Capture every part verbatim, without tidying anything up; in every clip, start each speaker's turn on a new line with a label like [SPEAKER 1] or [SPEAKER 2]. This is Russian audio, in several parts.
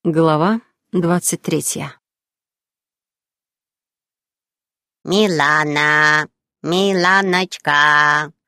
[SPEAKER 1] Глава двадцать третья.
[SPEAKER 2] «Милана, Миланочка!»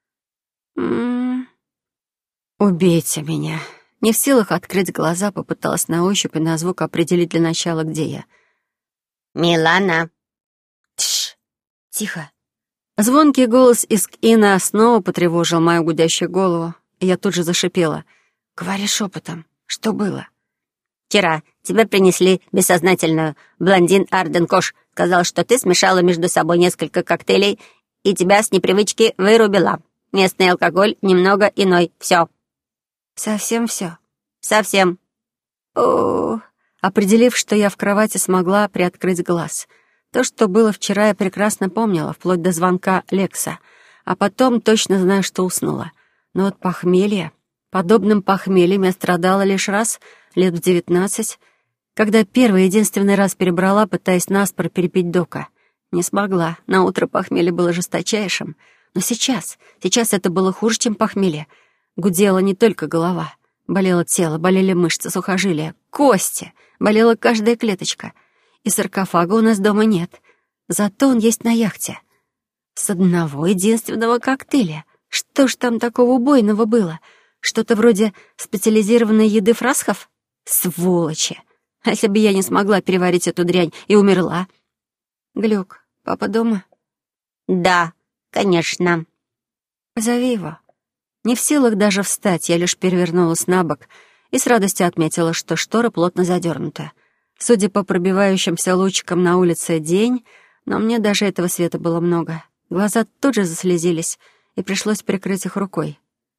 [SPEAKER 1] М, Убейте меня. Не в силах открыть глаза, попыталась на ощупь и на звук определить для начала, где я.
[SPEAKER 2] «Милана!»
[SPEAKER 1] Тш, тихо. Звонкий голос из Кина снова потревожил мою гудящую голову, и я тут же зашипела. «Говори шепотом. Что было?»
[SPEAKER 2] «Вчера тебе принесли бессознательную. Блондин Арден Кош сказал, что ты смешала между собой несколько коктейлей и тебя с непривычки вырубила. Местный алкоголь немного иной. Все.
[SPEAKER 1] «Совсем все?»
[SPEAKER 2] Совсем».
[SPEAKER 1] О, определив, что я в кровати, смогла приоткрыть глаз. То, что было вчера, я прекрасно помнила, вплоть до звонка Лекса. А потом точно знаю, что уснула. Но вот похмелье... Подобным похмельем я страдала лишь раз, лет в девятнадцать, когда первый и единственный раз перебрала, пытаясь наспор перепить Дока. Не смогла, наутро похмелье было жесточайшим. Но сейчас, сейчас это было хуже, чем похмелье. Гудела не только голова. Болело тело, болели мышцы, сухожилия, кости. Болела каждая клеточка. И саркофага у нас дома нет. Зато он есть на яхте. С одного единственного коктейля. Что ж там такого убойного было? Что-то вроде специализированной еды фрасхов? Сволочи! А если бы я не смогла переварить эту дрянь и умерла? Глюк, папа дома?
[SPEAKER 2] «Да, конечно».
[SPEAKER 1] Позови его. Не в силах даже встать, я лишь перевернулась на бок и с радостью отметила, что штора плотно задернута. Судя по пробивающимся лучикам на улице день, но мне даже этого света было много. Глаза тут же заслезились, и пришлось прикрыть их рукой.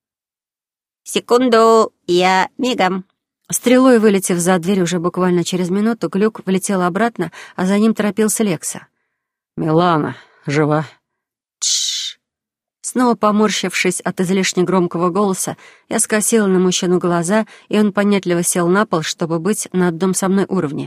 [SPEAKER 2] «Секунду, я мигом».
[SPEAKER 1] Стрелой вылетев за дверь уже буквально через минуту, Глюк влетел обратно, а за ним торопился Лекса.
[SPEAKER 3] «Милана, жива?»
[SPEAKER 1] Тш. Снова поморщившись от излишне громкого голоса, я скосила на мужчину глаза, и он понятливо сел на пол, чтобы быть на одном со мной уровне.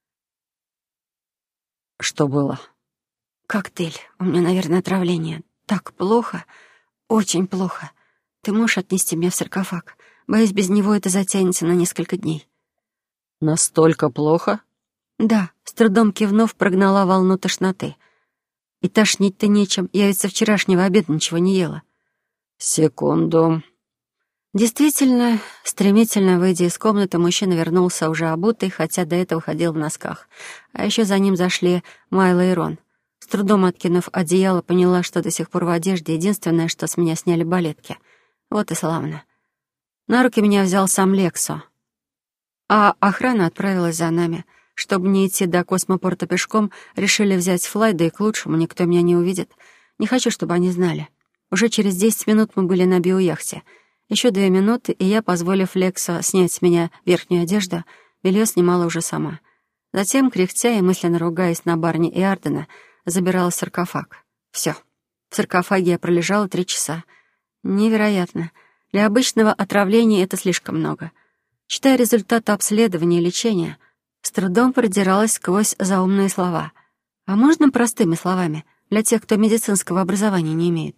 [SPEAKER 3] «Что было?»
[SPEAKER 1] «Коктейль. У меня, наверное, отравление. Так плохо. Очень плохо. Ты можешь отнести меня в саркофаг? Боюсь, без него это затянется на несколько дней».
[SPEAKER 3] «Настолько плохо?»
[SPEAKER 1] Да, с трудом кивнув, прогнала волну тошноты. И тошнить-то нечем, я ведь со вчерашнего обеда ничего не ела.
[SPEAKER 3] «Секунду».
[SPEAKER 1] Действительно, стремительно выйдя из комнаты, мужчина вернулся уже обутый, хотя до этого ходил в носках. А еще за ним зашли Майла и Рон. С трудом откинув одеяло, поняла, что до сих пор в одежде. Единственное, что с меня сняли балетки. Вот и славно. На руки меня взял сам Лексо. А охрана отправилась за нами. Чтобы не идти до космопорта пешком, решили взять флай, да и к лучшему, никто меня не увидит. Не хочу, чтобы они знали. Уже через десять минут мы были на биояхте. Еще две минуты, и я, позволив Лексо снять с меня верхнюю одежду, белье снимала уже сама. Затем, кряхтя и мысленно ругаясь на Барни и Ардена, забирала саркофаг. Все. В саркофаге я пролежала три часа. Невероятно. Для обычного отравления это слишком много. Читая результаты обследования и лечения, с трудом продиралась сквозь заумные слова. А можно простыми словами, для тех, кто медицинского образования не имеет?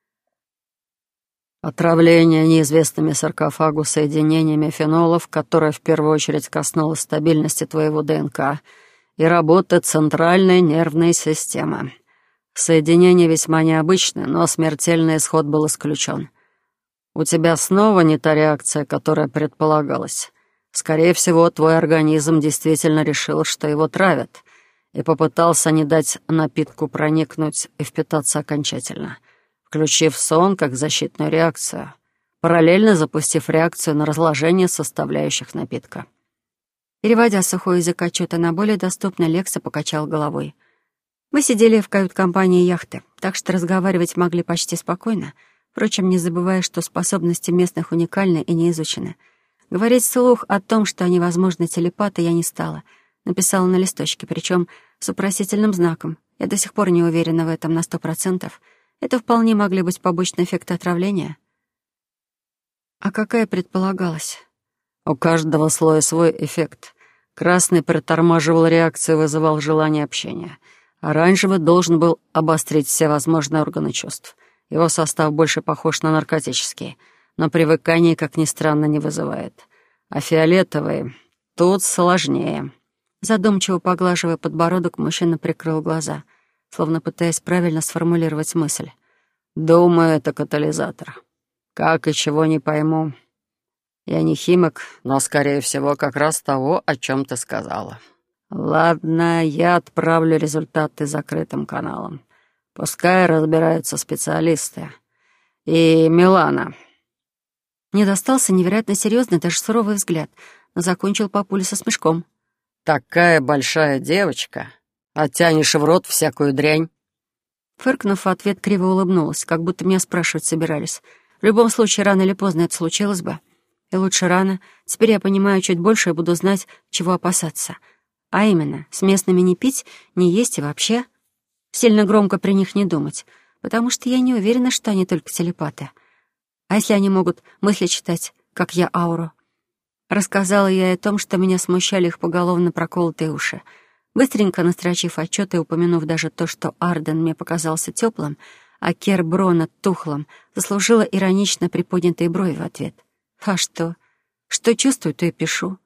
[SPEAKER 3] «Отравление неизвестными саркофагу соединениями фенолов, которое в первую очередь коснулось стабильности твоего ДНК и работы центральной нервной системы. Соединение весьма необычное, но смертельный исход был исключен. У тебя снова не та реакция, которая предполагалась. Скорее всего, твой организм действительно решил, что его травят, и попытался не дать напитку проникнуть и впитаться окончательно, включив сон как защитную реакцию, параллельно запустив реакцию на разложение составляющих напитка».
[SPEAKER 1] Переводя сухой язык отчета на более доступный, Лекса покачал головой. Мы сидели в кают-компании яхты, так что разговаривать могли почти спокойно, впрочем, не забывая, что способности местных уникальны и не изучены. Говорить вслух о том, что они, возможно, телепаты, я не стала. Написала на листочке, причем с вопросительным знаком. Я до сих пор не уверена в этом на сто процентов. Это вполне могли быть побочные эффекты отравления. А какая предполагалась?
[SPEAKER 3] У каждого слоя свой эффект. Красный притормаживал реакцию, вызывал желание общения. Оранжевый должен был обострить все возможные органы чувств. Его состав больше похож на наркотический, но привыкание, как ни странно, не вызывает. А фиолетовый тут сложнее».
[SPEAKER 1] Задумчиво поглаживая подбородок, мужчина прикрыл глаза, словно пытаясь правильно сформулировать мысль.
[SPEAKER 3] «Думаю, это катализатор. Как и чего, не пойму. Я не химик, но, скорее всего, как раз того, о чем ты сказала. Ладно, я отправлю результаты закрытым каналом. Пускай разбираются специалисты. И Милана».
[SPEAKER 1] Мне достался невероятно серьезный, даже суровый взгляд, но закончил папуля со смешком.
[SPEAKER 3] «Такая большая девочка, а тянешь в рот всякую дрянь».
[SPEAKER 1] Фыркнув, в ответ криво улыбнулась, как будто меня спрашивать собирались. В любом случае, рано или поздно это случилось бы. И лучше рано. Теперь я понимаю чуть больше и буду знать, чего опасаться. А именно, с местными не пить, не есть и вообще сильно громко при них не думать, потому что я не уверена, что они только телепаты. А если они могут мысли читать, как я ауру? Рассказала я и о том, что меня смущали их поголовно проколотые уши. Быстренько настрочив отчет и упомянув даже то, что Арден мне показался теплым, а Кер Брона тухлым, заслужила иронично приподнятые брови в ответ. А что? Что чувствую, то и пишу.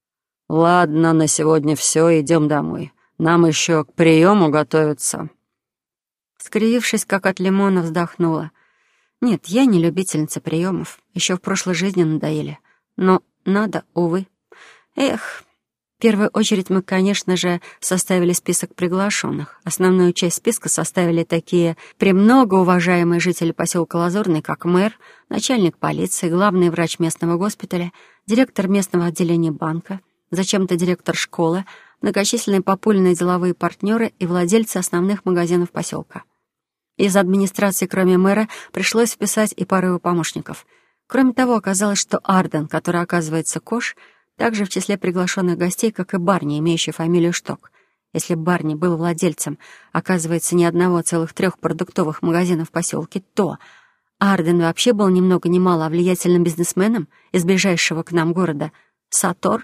[SPEAKER 3] «Ладно, на сегодня все, идем домой. Нам еще к приему готовиться».
[SPEAKER 1] Скривившись, как от лимона, вздохнула. Нет, я не любительница приемов. Еще в прошлой жизни надоели. Но надо, увы. Эх... В первую очередь мы, конечно же, составили список приглашенных. Основную часть списка составили такие премного уважаемые жители поселка Лазурный, как мэр, начальник полиции, главный врач местного госпиталя, директор местного отделения банка, зачем-то директор школы, многочисленные популярные деловые партнеры и владельцы основных магазинов поселка. Из администрации, кроме мэра, пришлось вписать и пару его помощников. Кроме того, оказалось, что Арден, который, оказывается, Кош, также в числе приглашенных гостей, как и Барни, имеющий фамилию Шток. Если Барни был владельцем, оказывается, не одного, а целых трех продуктовых магазинов в поселке, то Арден вообще был ни много ни мало, а влиятельным бизнесменом из ближайшего к нам города Сатор.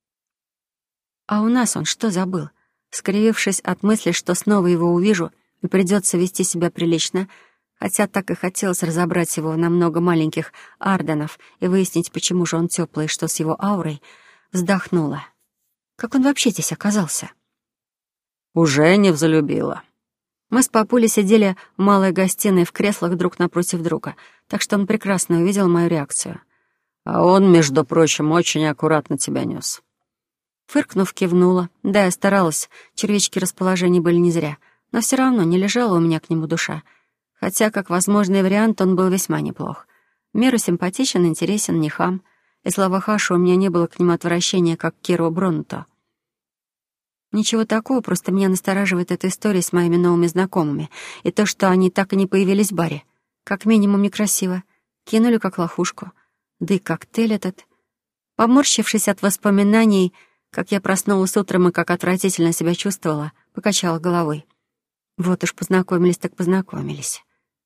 [SPEAKER 1] А у нас он что забыл? Скривившись от мысли, что снова его увижу и придется вести себя прилично, хотя так и хотелось разобрать его на много маленьких Арденов и выяснить, почему же он теплый и что с его аурой, вздохнула. Как он вообще здесь оказался?
[SPEAKER 3] «Уже не взлюбила».
[SPEAKER 1] Мы с папулей сидели в малой гостиной в креслах друг напротив друга, так что он прекрасно увидел мою реакцию.
[SPEAKER 3] «А он, между прочим, очень аккуратно тебя нес».
[SPEAKER 1] Фыркнув, кивнула. Да, я старалась, червячки расположения были не зря, но все равно не лежала у меня к нему душа. Хотя, как возможный вариант, он был весьма неплох. В меру симпатичен, интересен, не хам. И слова Хаша у меня не было к нему отвращения, как к Киру Бронуту. Ничего такого, просто меня настораживает эта история с моими новыми знакомыми и то, что они так и не появились в баре. Как минимум некрасиво. Кинули как лохушку. Да и коктейль этот. Поморщившись от воспоминаний, как я проснулась утром и как отвратительно себя чувствовала, покачала головой. Вот уж познакомились так познакомились.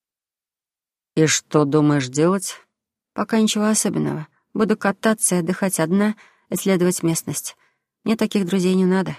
[SPEAKER 3] «И что думаешь делать?»
[SPEAKER 1] «Пока ничего особенного. Буду кататься и отдыхать одна, исследовать местность. Мне таких друзей не надо».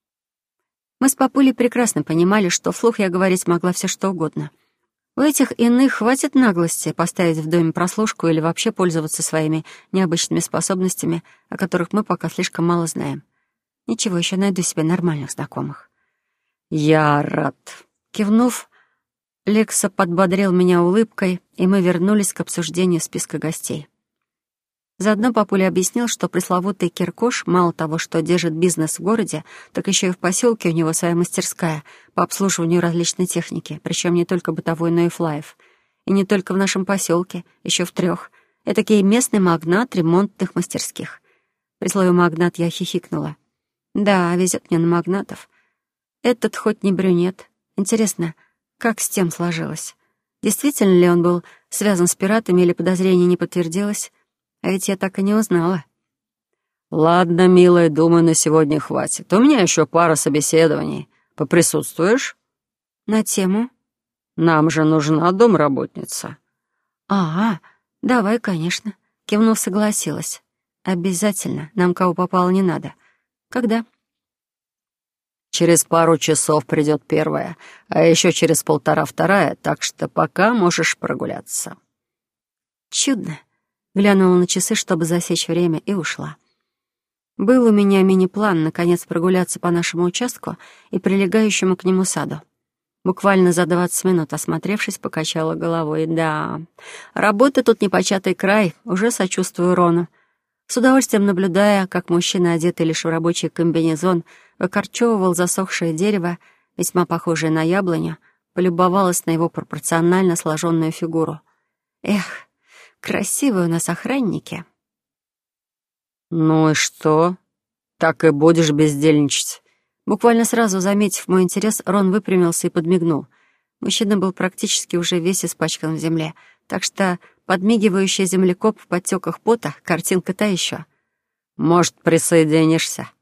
[SPEAKER 1] Мы с папулей прекрасно понимали, что вслух я говорить могла все что угодно. У этих иных хватит наглости поставить в доме прослушку или вообще пользоваться своими необычными способностями, о которых мы пока слишком мало знаем. Ничего, еще найду себе нормальных знакомых.
[SPEAKER 3] «Я рад».
[SPEAKER 1] Кивнув, Лекса подбодрил меня улыбкой, и мы вернулись к обсуждению списка гостей. Заодно папуля объяснил, что пресловутый Киркош мало того, что держит бизнес в городе, так еще и в поселке у него своя мастерская по обслуживанию различной техники, причем не только бытовой, но и флаев. И не только в нашем поселке, еще в трех. Этакий местный магнат ремонтных мастерских. При слове «магнат» я хихикнула. Да, везет мне на магнатов. Этот хоть не брюнет. Интересно, как с тем сложилось? Действительно ли он был связан с пиратами или подозрение не подтвердилось? А ведь я так и не узнала.
[SPEAKER 3] «Ладно, милая, думаю, на сегодня хватит. У меня еще пара собеседований. Поприсутствуешь?»
[SPEAKER 1] «На тему?»
[SPEAKER 3] «Нам же нужна домработница».
[SPEAKER 1] «А, давай, конечно». Кивнув, согласилась. «Обязательно. Нам кого попало не надо. Когда?»
[SPEAKER 3] «Через пару часов придет первая, а еще через полтора вторая, так что пока можешь прогуляться».
[SPEAKER 1] «Чудно». Глянула на часы, чтобы засечь время, и ушла. Был у меня мини-план наконец прогуляться по нашему участку и прилегающему к нему саду. Буквально за двадцать минут, осмотревшись, покачала головой. Да, работа тут непочатый край, уже сочувствую Рону. С удовольствием наблюдая, как мужчина, одетый лишь в рабочий комбинезон, выкорчевывал засохшее дерево, весьма похожее на яблоню, полюбовалась на его пропорционально сложенную фигуру. Эх, красивые у нас охранники.
[SPEAKER 3] «Ну и что? Так и будешь бездельничать?»
[SPEAKER 1] Буквально сразу заметив мой интерес, Рон выпрямился и подмигнул. Мужчина был практически уже весь испачкан в земле, так что подмигивающий землекоп в подтеках пота — картинка та еще.
[SPEAKER 3] «Может, присоединишься?»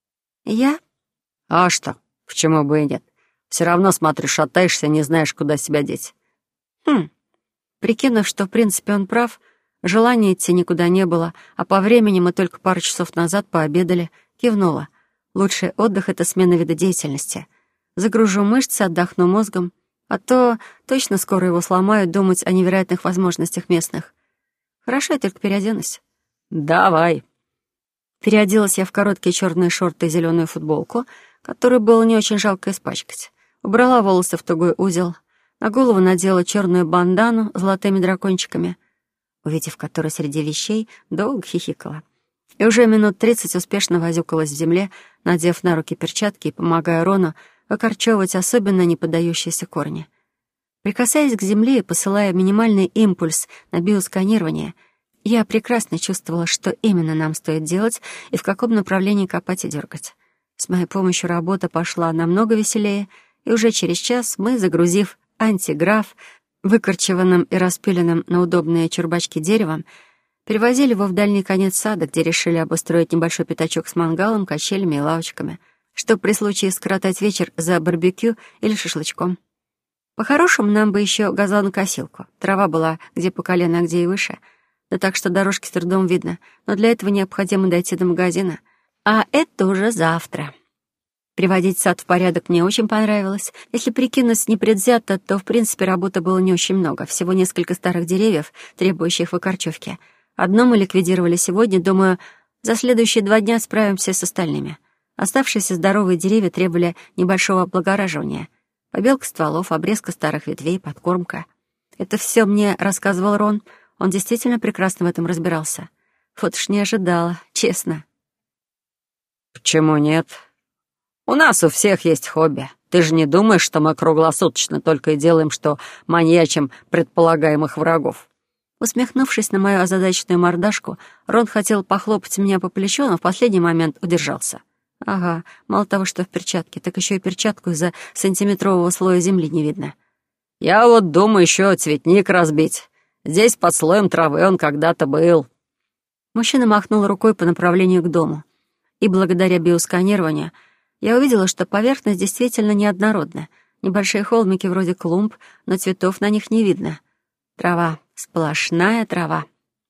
[SPEAKER 1] «Я?»
[SPEAKER 3] «А что? Почему бы и нет? Все равно, смотришь, шатаешься, не знаешь, куда себя деть».
[SPEAKER 1] «Хм». Прикинув, что в принципе он прав, желания идти никуда не было, а по времени мы только пару часов назад пообедали, кивнула. Лучший отдых — это смена вида деятельности. Загружу мышцы, отдохну мозгом, а то точно скоро его сломают думать о невероятных возможностях местных. Хорошо, я только переоденусь.
[SPEAKER 3] «Давай».
[SPEAKER 1] Переоделась я в короткие черные шорты и зеленую футболку, которую было не очень жалко испачкать. Убрала волосы в тугой узел, на голову надела черную бандану с золотыми дракончиками, увидев которую среди вещей, долго хихикала. И уже минут тридцать успешно возюкалась в земле, надев на руки перчатки и помогая Рону выкорчевывать особенно неподдающиеся корни. Прикасаясь к земле и посылая минимальный импульс на биосканирование, я прекрасно чувствовала, что именно нам стоит делать и в каком направлении копать и дергать. С моей помощью работа пошла намного веселее, и уже через час мы, загрузив антиграф, выкорчеванным и распиленным на удобные чурбачки деревом, перевозили его в дальний конец сада, где решили обустроить небольшой пятачок с мангалом, качелями и лавочками, чтобы при случае скоротать вечер за барбекю или шашлычком. По-хорошему, нам бы еще газонокосилку. Трава была где по колено, а где и выше. Да так что дорожки с трудом видно, но для этого необходимо дойти до магазина. А это уже завтра. Приводить сад в порядок мне очень понравилось. Если прикинуть непредвзято, то, в принципе, работы было не очень много. Всего несколько старых деревьев, требующих выкорчевки. Одно мы ликвидировали сегодня, думаю, за следующие два дня справимся с остальными. Оставшиеся здоровые деревья требовали небольшого облагораживания. Побелка стволов, обрезка старых ветвей, подкормка. Это все мне рассказывал Рон. Он действительно прекрасно в этом разбирался. Вот уж не ожидала, честно.
[SPEAKER 3] «Почему нет? У нас у всех есть хобби. Ты же не думаешь, что мы круглосуточно только и делаем, что маньячим предполагаемых врагов?»
[SPEAKER 1] Усмехнувшись на мою озадаченную мордашку, Рон хотел похлопать меня по плечу, но в последний момент удержался. Ага, мало того, что в перчатке, так еще и перчатку из-за сантиметрового слоя земли не видно.
[SPEAKER 3] «Я вот думаю еще цветник разбить. Здесь под слоем травы он когда-то был».
[SPEAKER 1] Мужчина махнул рукой по направлению к дому. И благодаря биосканированию я увидела, что поверхность действительно неоднородна. Небольшие холмики вроде клумб, но цветов на них не видно. Трава, сплошная трава.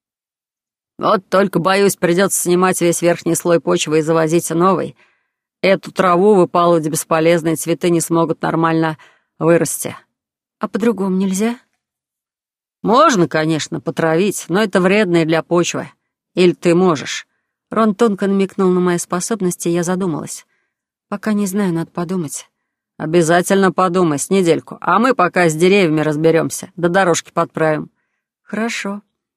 [SPEAKER 3] «Вот только, боюсь, придется снимать весь верхний слой почвы и завозить новый. Эту траву выпалывать бесполезно, и цветы не смогут нормально вырасти».
[SPEAKER 1] «А по-другому нельзя?»
[SPEAKER 3] «Можно, конечно, потравить, но это вредно и для почвы. Или ты можешь?»
[SPEAKER 1] Рон тонко намекнул на мои способности, и я задумалась. «Пока не знаю, надо подумать».
[SPEAKER 3] «Обязательно подумай с недельку, а мы пока с деревьями разберемся, до дорожки подправим».
[SPEAKER 1] «Хорошо».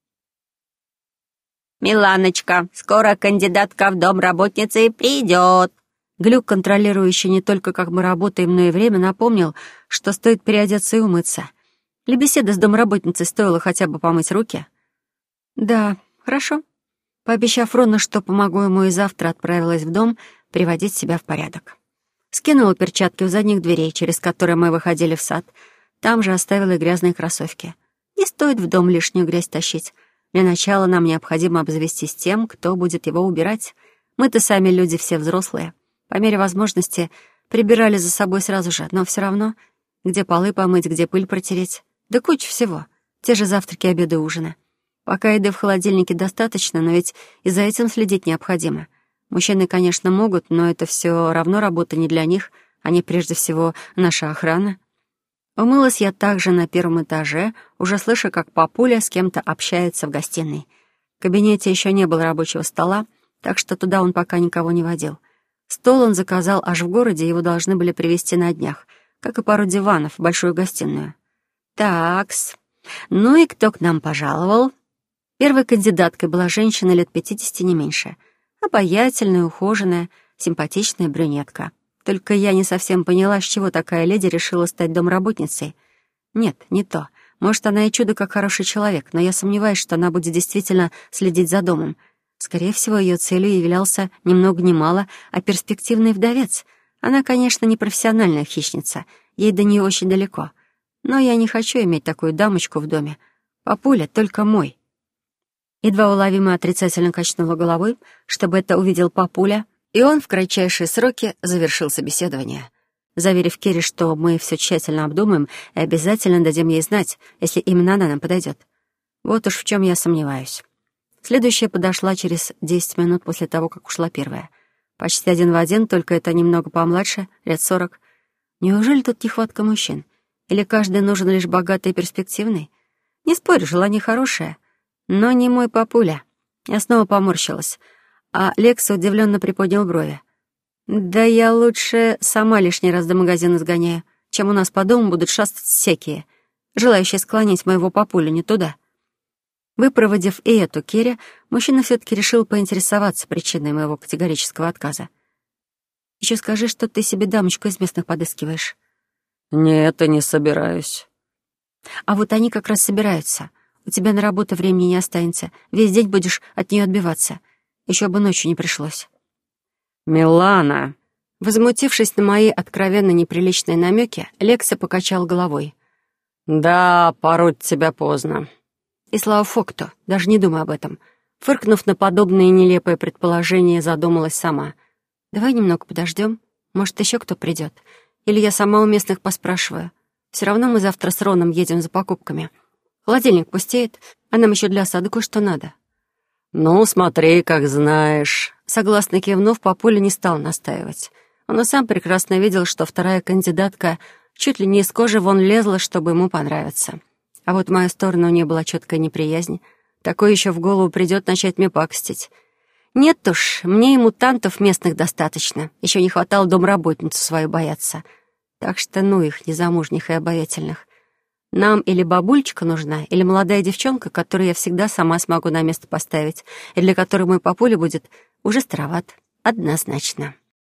[SPEAKER 2] «Миланочка, скоро кандидатка в домработницы придет».
[SPEAKER 1] Глюк, контролирующий не только, как мы работаем, но и время, напомнил, что стоит переодеться и умыться. Для беседы с домработницей стоило хотя бы помыть руки. «Да, хорошо». Пообещав Рону, что помогу ему и завтра, отправилась в дом приводить себя в порядок. Скинула перчатки у задних дверей, через которые мы выходили в сад. Там же оставила и грязные кроссовки. Не стоит в дом лишнюю грязь тащить. Для начала нам необходимо обзавестись тем, кто будет его убирать. Мы-то сами люди все взрослые. По мере возможности прибирали за собой сразу же, но все равно, где полы помыть, где пыль протереть. Да куча всего. Те же завтраки, обеды, ужины. Пока еды в холодильнике достаточно, но ведь и за этим следить необходимо. Мужчины, конечно, могут, но это все равно работа не для них. Они прежде всего наша охрана. Умылась я также на первом этаже, уже слыша, как папуля с кем-то общается в гостиной. В кабинете еще не было рабочего стола, так что туда он пока никого не водил. Стол он заказал аж в городе, его должны были привезти на днях, как и пару диванов в большую гостиную. Такс. Ну и кто к нам пожаловал? Первой кандидаткой была женщина лет пятидесяти, не меньше. Обаятельная, ухоженная, симпатичная брюнетка. Только я не совсем поняла, с чего такая леди решила стать домработницей. Нет, не то. Может, она и чудо как хороший человек, но я сомневаюсь, что она будет действительно следить за домом. Скорее всего, ее целью являлся ни много ни мало, а перспективный вдовец. Она, конечно, не профессиональная хищница, ей до нее очень далеко. Но я не хочу иметь такую дамочку в доме. Папуля только мой. Едва уловимо отрицательно качнула головой, чтобы это увидел папуля, и он в кратчайшие сроки завершил собеседование, заверив Керри, что мы все тщательно обдумаем и обязательно дадим ей знать, если именно она нам подойдет. Вот уж в чем я сомневаюсь. Следующая подошла через десять минут после того, как ушла первая. Почти один в один, только это немного помладше, лет сорок. Неужели тут нехватка мужчин? Или каждый нужен лишь богатый и перспективный? Не спорю, желание хорошее, но не мой папуля. Я снова поморщилась, а Лекса удивленно приподнял брови. Да я лучше сама лишний раз до магазина сгоняю, чем у нас по дому будут шастать всякие, желающие склонить моего папулю не туда. Выпроводив и эту Керри, мужчина все-таки решил поинтересоваться причиной моего категорического отказа. «Еще скажи, что ты себе дамочку из местных подыскиваешь».
[SPEAKER 3] «Нет, и не собираюсь».
[SPEAKER 1] «А вот они как раз собираются. У тебя на работу времени не останется. Весь день будешь от нее отбиваться. Еще бы ночью не пришлось».
[SPEAKER 3] «Милана!»
[SPEAKER 1] Возмутившись на мои откровенно неприличные намеки, Лекса покачал головой.
[SPEAKER 3] «Да, пороть тебя поздно».
[SPEAKER 1] И слава факту, даже не думай об этом. Фыркнув на подобные нелепые предположения, задумалась сама. «Давай немного подождем. Может, еще кто придет. Или я сама у местных поспрашиваю. Все равно мы завтра с Роном едем за покупками. Холодильник пустеет, а нам еще для осады кое-что надо».
[SPEAKER 3] «Ну, смотри, как знаешь».
[SPEAKER 1] Согласно кивнув, папуля не стал настаивать. Он и сам прекрасно видел, что вторая кандидатка чуть ли не из кожи вон лезла, чтобы ему понравиться. А вот в мою сторону у нее была четкая неприязнь. Такое еще в голову придет начать мне пакостить. Нет уж, мне и мутантов местных достаточно. Еще не хватало домработницу свою бояться. Так что ну их, незамужних и обаятельных. Нам или бабульчика нужна, или молодая девчонка, которую я всегда сама смогу на место поставить, и для которой мой папуля будет уже староват. Однозначно.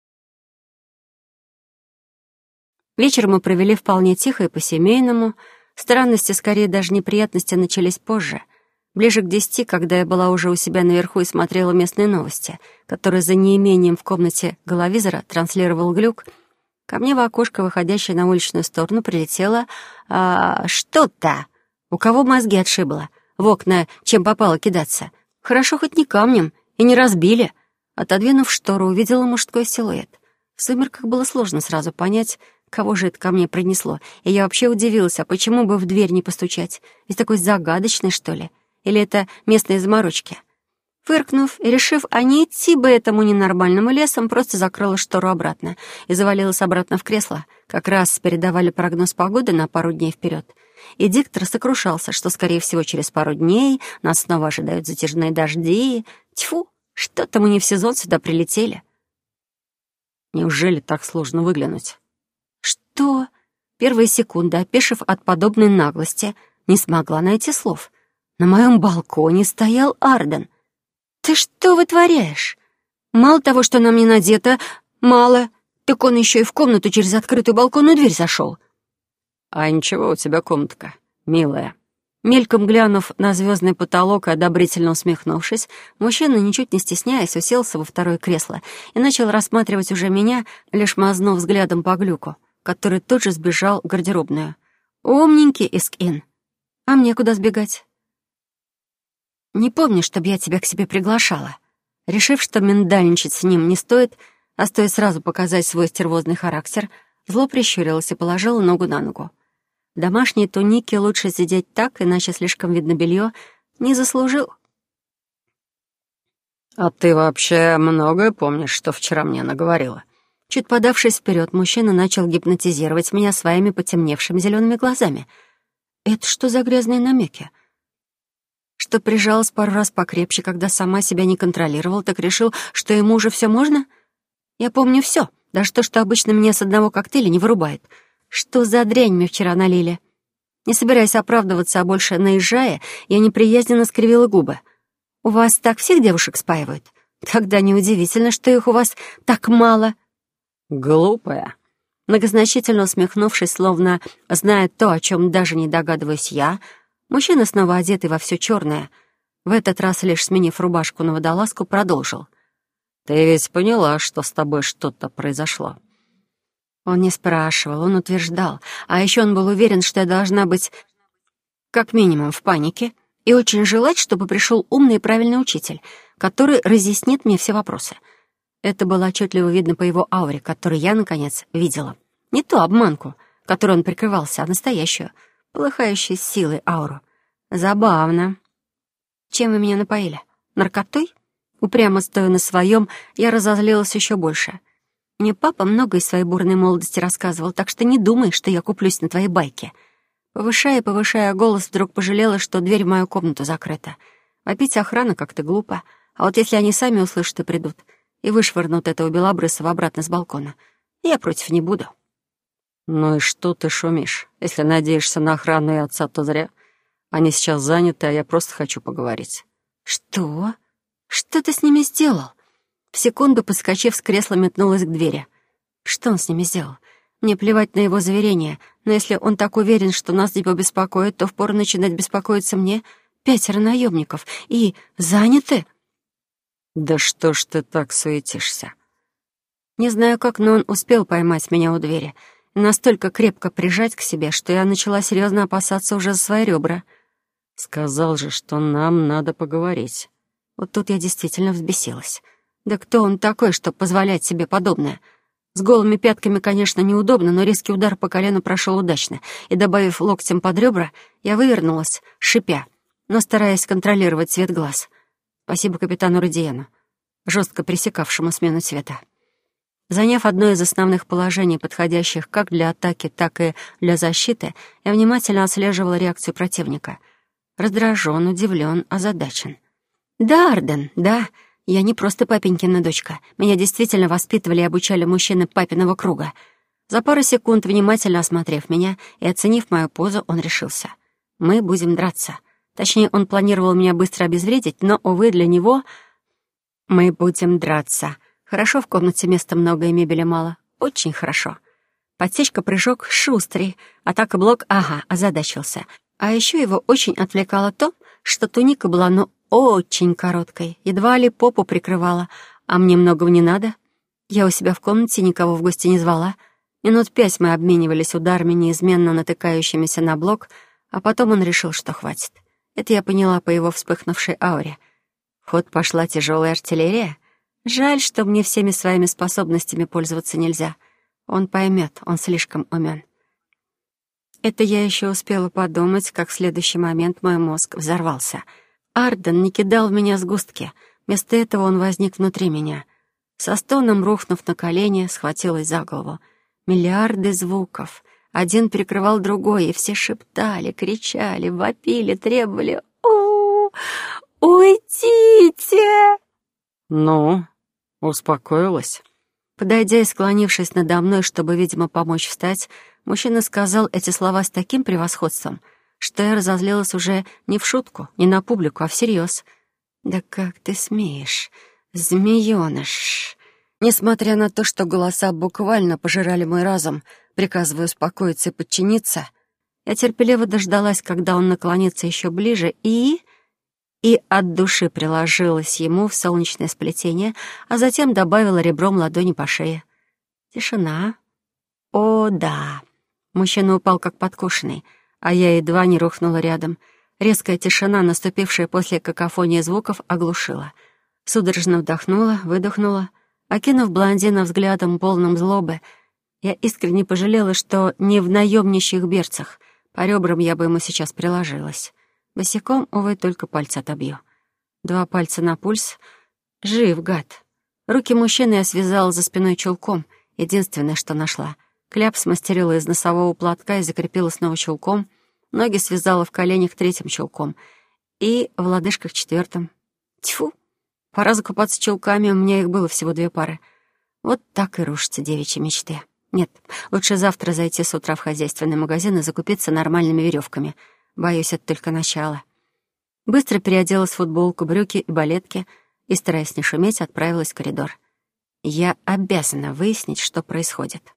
[SPEAKER 1] Вечер мы провели вполне тихо и по-семейному. Странности, скорее даже неприятности, начались позже. Ближе к десяти, когда я была уже у себя наверху и смотрела местные новости, которые за неимением в комнате головизора транслировал глюк, ко мне в окошко, выходящее на уличную сторону, прилетело а, что-то. У кого мозги отшибло? В окна чем попало кидаться? Хорошо хоть не камнем и не разбили. Отодвинув штору, увидела мужской силуэт. В сумерках было сложно сразу понять, кого же это ко мне принесло, и я вообще удивилась, а почему бы в дверь не постучать? Ведь такой загадочный, что ли? Или это местные заморочки? Фыркнув и решив, а не идти бы этому ненормальному лесом, просто закрыла штору обратно и завалилась обратно в кресло. Как раз передавали прогноз погоды на пару дней вперед. И диктор сокрушался, что, скорее всего, через пару дней нас снова ожидают затяжные дожди. Тьфу, что-то мы не в сезон сюда прилетели.
[SPEAKER 3] Неужели так сложно выглянуть?
[SPEAKER 1] Что? Первые секунды, опешив от подобной наглости, не смогла найти слов. На моем балконе стоял Арден. «Ты что вытворяешь? Мало того, что нам не надето, мало, так он еще и в комнату через открытую балконную дверь зашел».
[SPEAKER 3] «А ничего у тебя комнатка, милая».
[SPEAKER 1] Мельком глянув на звездный потолок и одобрительно усмехнувшись, мужчина, ничуть не стесняясь, уселся во второе кресло и начал рассматривать уже меня, лишь мазнув взглядом по глюку, который тут же сбежал в гардеробную. «Умненький Искин. А мне куда сбегать?» «Не помню, чтобы я тебя к себе приглашала». Решив, что миндальничать с ним не стоит, а стоит сразу показать свой стервозный характер, зло прищурилась и положила ногу на ногу. В домашней тунике лучше сидеть так, иначе слишком видно белье. Не заслужил.
[SPEAKER 3] «А ты вообще многое помнишь, что вчера мне наговорила?»
[SPEAKER 1] Чуть подавшись вперед, мужчина начал гипнотизировать меня своими потемневшими зелеными глазами. «Это что за грязные намеки? что прижалась пару раз покрепче, когда сама себя не контролировала, так решил, что ему уже все можно? Я помню все, даже то, что обычно меня с одного коктейля не вырубает. Что за дрянь мне вчера налили? Не собираясь оправдываться, а больше наезжая, я неприязненно скривила губы. «У вас так всех девушек спаивают? Тогда неудивительно, что их у вас так мало».
[SPEAKER 3] «Глупая».
[SPEAKER 1] Многозначительно усмехнувшись, словно зная то, о чем даже не догадываюсь я, мужчина, снова одетый во все черное, в этот раз лишь сменив рубашку на водолазку, продолжил.
[SPEAKER 3] «Ты ведь поняла, что с тобой что-то произошло?»
[SPEAKER 1] Он не спрашивал, он утверждал. А еще он был уверен, что я должна быть как минимум в панике и очень желать, чтобы пришел умный и правильный учитель, который разъяснит мне все вопросы. Это было отчетливо видно по его ауре, которую я, наконец, видела. Не ту обманку, которой он прикрывался, а настоящую, полыхающей силой ауру. Забавно. Чем вы меня напоили? Наркотой? Упрямо стоя на своем, я разозлилась еще больше. Мне папа много из своей бурной молодости рассказывал, так что не думай, что я куплюсь на твоей байке. Повышая и повышая голос, вдруг пожалела, что дверь в мою комнату закрыта. Вопить охрана как-то глупо. А вот если они сами услышат и придут, и вышвырнут этого Белобрысова обратно с балкона, я против не буду.
[SPEAKER 3] «Ну и что ты шумишь? Если надеешься на охрану и отца, то зря. Они сейчас заняты, а я просто хочу поговорить».
[SPEAKER 1] «Что? Что ты с ними сделал?» В секунду, подскочив с кресла, метнулась к двери. Что он с ними сделал? Мне плевать на его заверения, но если он так уверен, что нас не побеспокоит, то впору начинать беспокоиться мне. Пятеро наемников. И заняты?
[SPEAKER 3] «Да что ж ты так суетишься?»
[SPEAKER 1] Не знаю как, но он успел поймать меня у двери и настолько крепко прижать к себе, что я начала серьезно опасаться уже за свои ребра.
[SPEAKER 3] «Сказал же, что нам надо поговорить».
[SPEAKER 1] Вот тут я действительно взбесилась. Да кто он такой, чтобы позволять себе подобное? С голыми пятками, конечно, неудобно, но резкий удар по колену прошел удачно, и, добавив локтем под ребра, я вывернулась, шипя, но стараясь контролировать цвет глаз. Спасибо капитану Родиену, жестко пресекавшему смену цвета. Заняв одно из основных положений, подходящих как для атаки, так и для защиты, я внимательно отслеживала реакцию противника. Раздражен, удивлен, озадачен. «Да, Арден, да». Я не просто папенькина дочка. Меня действительно воспитывали и обучали мужчины папиного круга. За пару секунд, внимательно осмотрев меня и оценив мою позу, он решился. Мы будем драться. Точнее, он планировал меня быстро обезвредить, но, увы, для него мы будем драться. Хорошо, в комнате места много и мебели мало. Очень хорошо. Подсечка-прыжок шустрый, атака-блок, ага, озадачился. А еще его очень отвлекало то, что туника была, ну, очень короткой, едва ли попу прикрывала, а мне многого не надо. Я у себя в комнате никого в гости не звала. Минут пять мы обменивались ударами, неизменно натыкающимися на блок, а потом он решил, что хватит. Это я поняла по его вспыхнувшей ауре. В ход пошла тяжелая артиллерия. Жаль, что мне всеми своими способностями пользоваться нельзя. Он поймет, он слишком умен. Это я еще успела подумать, как в следующий момент мой мозг взорвался — Арден не кидал в меня сгустки. Вместо этого он возник внутри меня. Со стоном рухнув на колени, схватилась за голову. Миллиарды звуков. Один перекрывал другой, и все шептали, кричали, вопили, требовали. «О, уйдите!»
[SPEAKER 3] «Ну, успокоилась?»
[SPEAKER 1] Подойдя и склонившись надо мной, чтобы, видимо, помочь встать, мужчина сказал эти слова с таким превосходством, что я разозлилась уже не в шутку, не на публику, а всерьез. «Да как ты смеешь, змеёныш!» Несмотря на то, что голоса буквально пожирали мой разум, приказывая успокоиться и подчиниться, я терпеливо дождалась, когда он наклонится еще ближе, и... и от души приложилась ему в солнечное сплетение, а затем добавила ребром ладони по шее. Тишина. О, да. Мужчина упал как подкошенный, а я едва не рухнула рядом. Резкая тишина, наступившая после какофонии звуков, оглушила. Судорожно вдохнула, выдохнула. Окинув блондина взглядом, полным злобы, я искренне пожалела, что не в наемничьих берцах. По ребрам я бы ему сейчас приложилась. Босиком, увы, только пальцы отобью. Два пальца на пульс. Жив, гад. Руки мужчины я связала за спиной чулком. Единственное, что нашла. Кляп смастерила из носового платка и закрепила снова чулком. Ноги связала в коленях третьим чулком. и в лодыжках четвертом. Тьфу, пора закупаться чулками, у меня их было всего две пары. Вот так и рушатся девичьи мечты. Нет, лучше завтра зайти с утра в хозяйственный магазин и закупиться нормальными веревками. Боюсь, это только начало. Быстро переоделась в футболку, брюки и балетки и, стараясь не шуметь, отправилась в коридор. Я обязана выяснить, что происходит.